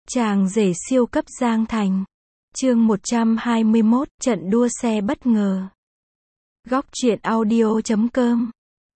Chàng rể siêu cấp Giang Thành. Chương 121, trận đua xe bất ngờ. Góc truyện audio.com.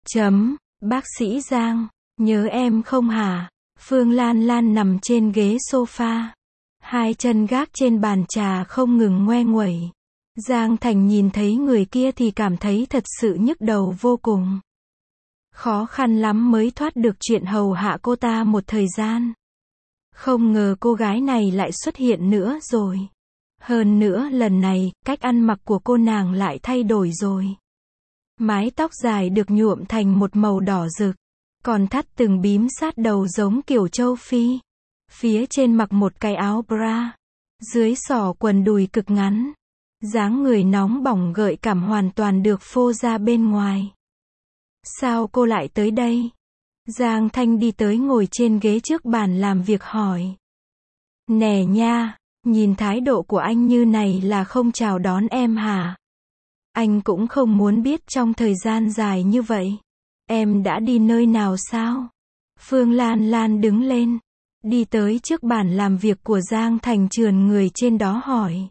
Bác sĩ Giang, nhớ em không hả? Phương Lan Lan nằm trên ghế sofa, hai chân gác trên bàn trà không ngừng ngoe nguẩy. Giang Thành nhìn thấy người kia thì cảm thấy thật sự nhức đầu vô cùng. Khó khăn lắm mới thoát được chuyện hầu hạ cô ta một thời gian. Không ngờ cô gái này lại xuất hiện nữa rồi. Hơn nữa lần này, cách ăn mặc của cô nàng lại thay đổi rồi. Mái tóc dài được nhuộm thành một màu đỏ rực, còn thắt từng bím sát đầu giống kiểu châu Phi. Phía trên mặc một cái áo bra, dưới xỏ quần đùi cực ngắn. Dáng người nóng bỏng gợi cảm hoàn toàn được phô ra bên ngoài. Sao cô lại tới đây? Giang Thanh đi tới ngồi trên ghế trước bàn làm việc hỏi. Nè nha, nhìn thái độ của anh như này là không chào đón em hả? Anh cũng không muốn biết trong thời gian dài như vậy, em đã đi nơi nào sao? Phương Lan Lan đứng lên, đi tới trước bàn làm việc của Giang Thành trườn người trên đó hỏi.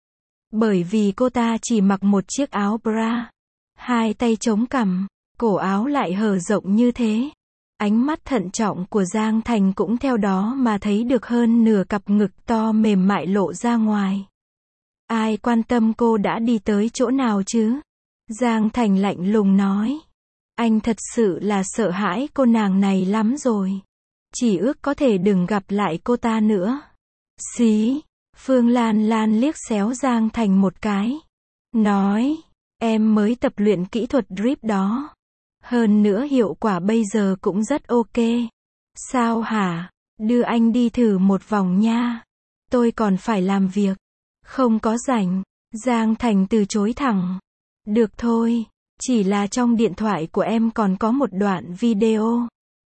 Bởi vì cô ta chỉ mặc một chiếc áo bra, hai tay chống cằm, cổ áo lại hở rộng như thế. Ánh mắt thận trọng của Giang Thành cũng theo đó mà thấy được hơn nửa cặp ngực to mềm mại lộ ra ngoài. Ai quan tâm cô đã đi tới chỗ nào chứ? Giang Thành lạnh lùng nói. Anh thật sự là sợ hãi cô nàng này lắm rồi. Chỉ ước có thể đừng gặp lại cô ta nữa. Xí, Phương Lan Lan liếc xéo Giang Thành một cái. Nói, em mới tập luyện kỹ thuật drip đó. Hơn nữa hiệu quả bây giờ cũng rất ok. Sao hả? Đưa anh đi thử một vòng nha. Tôi còn phải làm việc. Không có rảnh. Giang Thành từ chối thẳng. Được thôi, chỉ là trong điện thoại của em còn có một đoạn video.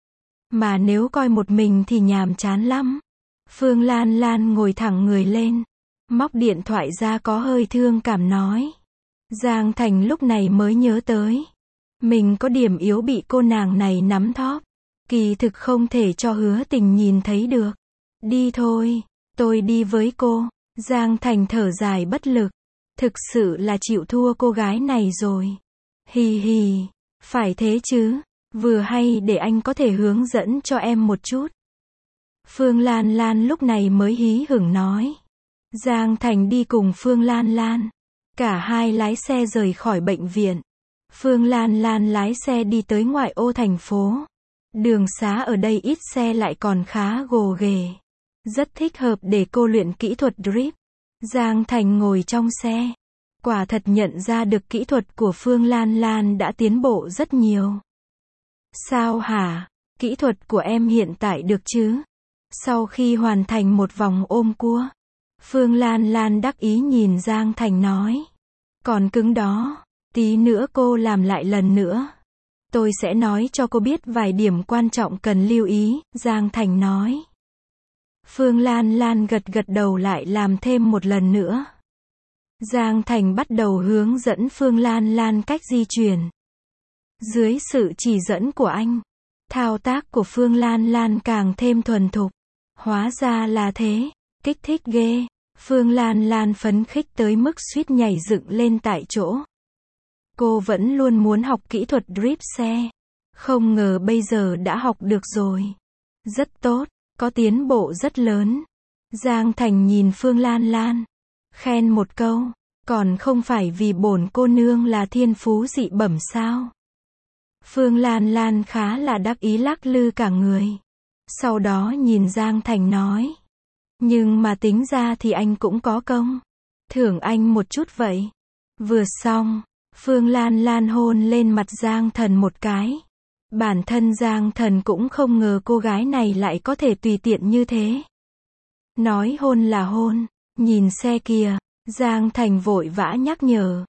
Mà nếu coi một mình thì nhàm chán lắm. Phương Lan Lan ngồi thẳng người lên, móc điện thoại ra có hơi thương cảm nói. Giang Thành lúc này mới nhớ tới. Mình có điểm yếu bị cô nàng này nắm thóp. Kỳ thực không thể cho Hứa Tình nhìn thấy được. Đi thôi, tôi đi với cô. Giang Thành thở dài bất lực. Thực sự là chịu thua cô gái này rồi. Hì hì, phải thế chứ. Vừa hay để anh có thể hướng dẫn cho em một chút. Phương Lan Lan lúc này mới hí hửng nói. Giang Thành đi cùng Phương Lan Lan. Cả hai lái xe rời khỏi bệnh viện. Phương Lan Lan lái xe đi tới ngoại ô thành phố. Đường xá ở đây ít xe lại còn khá gồ ghề. Rất thích hợp để cô luyện kỹ thuật drip. Giang Thành ngồi trong xe. Quả thật nhận ra được kỹ thuật của Phương Lan Lan đã tiến bộ rất nhiều. Sao hả? Kỹ thuật của em hiện tại được chứ? Sau khi hoàn thành một vòng ôm cua, Phương Lan Lan đắc ý nhìn Giang Thành nói. Còn cứng đó. Tí nữa cô làm lại lần nữa. Tôi sẽ nói cho cô biết vài điểm quan trọng cần lưu ý, Giang Thành nói. Phương Lan Lan gật gật đầu lại làm thêm một lần nữa. Giang Thành bắt đầu hướng dẫn Phương Lan Lan cách di chuyển. Dưới sự chỉ dẫn của anh, thao tác của Phương Lan Lan càng thêm thuần thục. Hóa ra là thế, kích thích ghê. Phương Lan Lan phấn khích tới mức suýt nhảy dựng lên tại chỗ. Cô vẫn luôn muốn học kỹ thuật drip xe. Không ngờ bây giờ đã học được rồi. Rất tốt, có tiến bộ rất lớn. Giang Thành nhìn Phương Lan Lan, khen một câu. Còn không phải vì bổn cô nương là thiên phú dị bẩm sao? Phương Lan Lan khá là đắc ý lắc lư cả người. Sau đó nhìn Giang Thành nói. Nhưng mà tính ra thì anh cũng có công. Thưởng anh một chút vậy. Vừa xong, Phương Lan Lan hôn lên mặt Giang Thần một cái. Bản thân Giang Thần cũng không ngờ cô gái này lại có thể tùy tiện như thế. Nói hôn là hôn, nhìn xe kìa, Giang Thành vội vã nhắc nhở.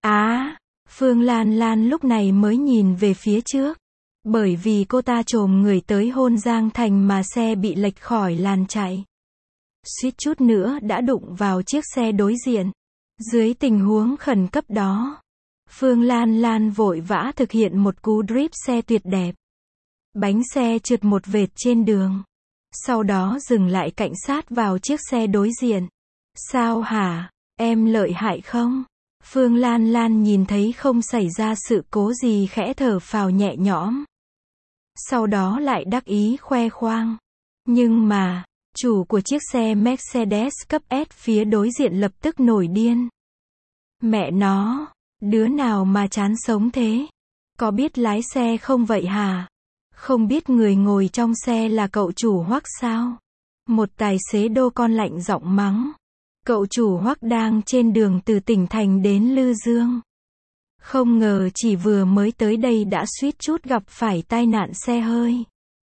Phương Lan Lan lúc này mới nhìn về phía trước. Bởi vì cô ta chồm người tới hôn Giang Thành mà xe bị lệch khỏi làn chạy. Suýt chút nữa đã đụng vào chiếc xe đối diện. Dưới tình huống khẩn cấp đó, Phương Lan Lan vội vã thực hiện một cú drip xe tuyệt đẹp. Bánh xe trượt một vệt trên đường. Sau đó dừng lại cạnh sát vào chiếc xe đối diện. Sao hả? Em lợi hại không? Phương Lan Lan nhìn thấy không xảy ra sự cố gì khẽ thở phào nhẹ nhõm. Sau đó lại đắc ý khoe khoang. Nhưng mà, chủ của chiếc xe Mercedes cấp S phía đối diện lập tức nổi điên. Mẹ nó, đứa nào mà chán sống thế? Có biết lái xe không vậy hả? Không biết người ngồi trong xe là cậu chủ Hoắc sao? Một tài xế đô con lạnh giọng mắng. Cậu chủ Hoắc đang trên đường từ tỉnh thành đến Lư Dương. Không ngờ chỉ vừa mới tới đây đã suýt chút gặp phải tai nạn xe hơi.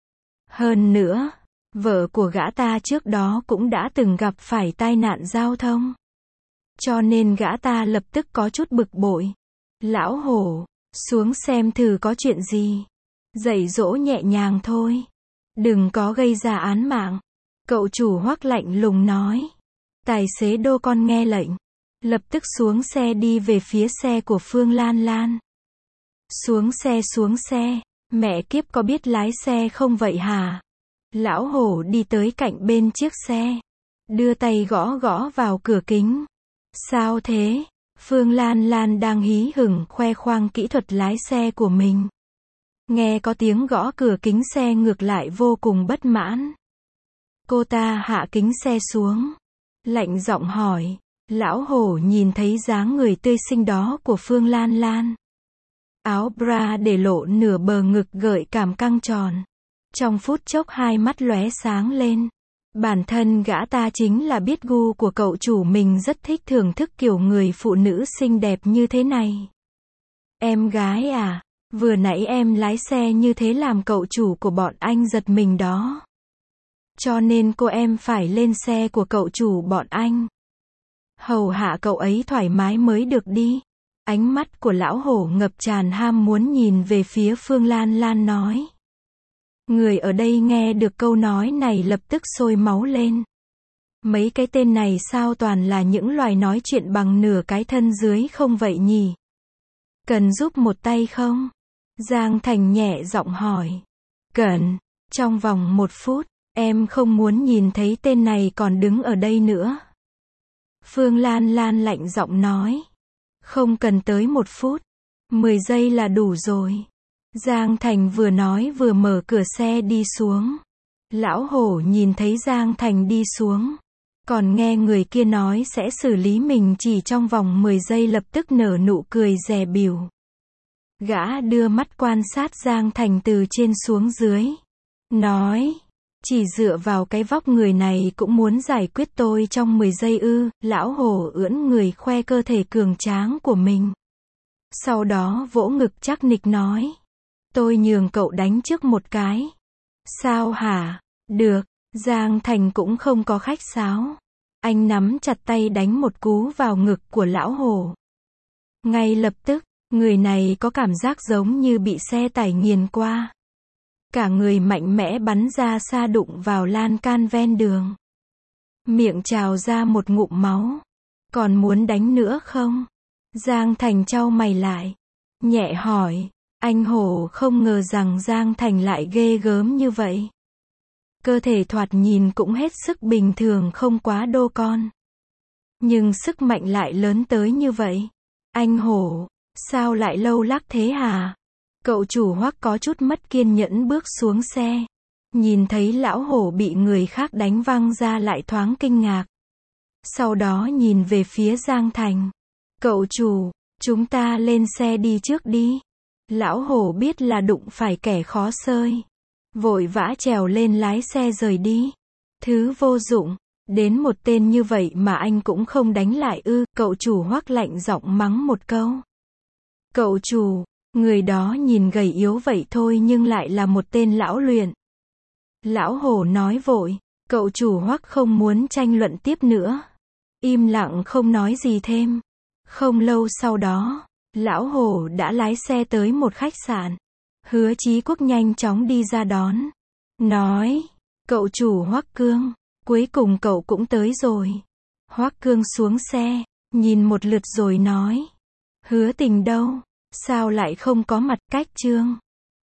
Hơn nữa, vợ của gã ta trước đó cũng đã từng gặp phải tai nạn giao thông. Cho nên gã ta lập tức có chút bực bội. Lão hổ, xuống xem thử có chuyện gì. Dạy dỗ nhẹ nhàng thôi. Đừng có gây ra án mạng. Cậu chủ Hoắc lạnh lùng nói. Tài xế đô con nghe lệnh. Lập tức xuống xe đi về phía xe của Phương Lan Lan. Xuống xe, mẹ kiếp có biết lái xe không vậy hả? Lão hổ đi tới cạnh bên chiếc xe. Đưa tay gõ gõ vào cửa kính. Sao thế? Phương Lan Lan đang hí hửng khoe khoang kỹ thuật lái xe của mình. Nghe có tiếng gõ cửa kính xe ngược lại vô cùng bất mãn. Cô ta hạ kính xe xuống. Lạnh giọng hỏi. Lão hổ nhìn thấy dáng người tươi xinh đó của Phương Lan Lan. Áo bra để lộ nửa bờ ngực gợi cảm căng tròn. Trong phút chốc hai mắt lóe sáng lên. Bản thân gã ta chính là biết gu của cậu chủ mình rất thích thưởng thức kiểu người phụ nữ xinh đẹp như thế này. Em gái à, vừa nãy em lái xe như thế làm cậu chủ của bọn anh giật mình đó. Cho nên cô em phải lên xe của cậu chủ bọn anh. Hầu hạ cậu ấy thoải mái mới được đi. Ánh mắt của lão hổ ngập tràn ham muốn nhìn về phía Phương Lan Lan nói. Người ở đây nghe được câu nói này lập tức sôi máu lên. Mấy cái tên này sao toàn là những loài nói chuyện bằng nửa cái thân dưới không vậy nhỉ? Cần giúp một tay không? Giang Thành nhẹ giọng hỏi. Cần, trong vòng 1 phút, em không muốn nhìn thấy tên này còn đứng ở đây nữa. Phương Lan Lan lạnh giọng nói. Không cần tới 1 phút, 10 giây là đủ rồi. Giang Thành vừa nói vừa mở cửa xe đi xuống. Lão hổ nhìn thấy Giang Thành đi xuống. Còn nghe người kia nói sẽ xử lý mình chỉ trong vòng 10 giây lập tức nở nụ cười dè bỉu. Gã đưa mắt quan sát Giang Thành từ trên xuống dưới. Nói. Chỉ dựa vào cái vóc người này cũng muốn giải quyết tôi trong 10 giây ư? Lão hổ ưỡn người khoe cơ thể cường tráng của mình. Sau đó vỗ ngực chắc nịch nói. Tôi nhường cậu đánh trước một cái. Sao hả? Được. Giang Thành cũng không có khách sáo. Anh nắm chặt tay đánh một cú vào ngực của lão hổ. Ngay lập tức, người này có cảm giác giống như bị xe tải nghiền qua. Cả người mạnh mẽ bắn ra xa đụng vào lan can ven đường. Miệng trào ra một ngụm máu. Còn muốn đánh nữa không? Giang Thành chau mày lại. Nhẹ hỏi. Anh hổ không ngờ rằng Giang Thành lại ghê gớm như vậy. Cơ thể thoạt nhìn cũng hết sức bình thường không quá đô con. Nhưng sức mạnh lại lớn tới như vậy. Anh hổ, sao lại lâu lắc thế hả? Cậu chủ Hoắc có chút mất kiên nhẫn bước xuống xe. Nhìn thấy lão hổ bị người khác đánh văng ra lại thoáng kinh ngạc. Sau đó nhìn về phía Giang Thành. Cậu chủ, chúng ta lên xe đi trước đi. Lão hổ biết là đụng phải kẻ khó xơi. Vội vã trèo lên lái xe rời đi. Thứ vô dụng, đến một tên như vậy mà anh cũng không đánh lại ư? Cậu chủ Hoắc lạnh giọng mắng một câu. Cậu chủ, người đó nhìn gầy yếu vậy thôi nhưng lại là một tên lão luyện. Lão hổ nói vội. Cậu chủ Hoắc không muốn tranh luận tiếp nữa. Im lặng không nói gì thêm. Không lâu sau đó, lão hổ đã lái xe tới một khách sạn. Hứa Chí Quốc nhanh chóng đi ra đón. Nói, cậu chủ Hoắc Cương, cuối cùng cậu cũng tới rồi. Hoắc Cương xuống xe, nhìn một lượt rồi nói. Hứa Tình đâu? Sao lại không có mặt? Cách Trương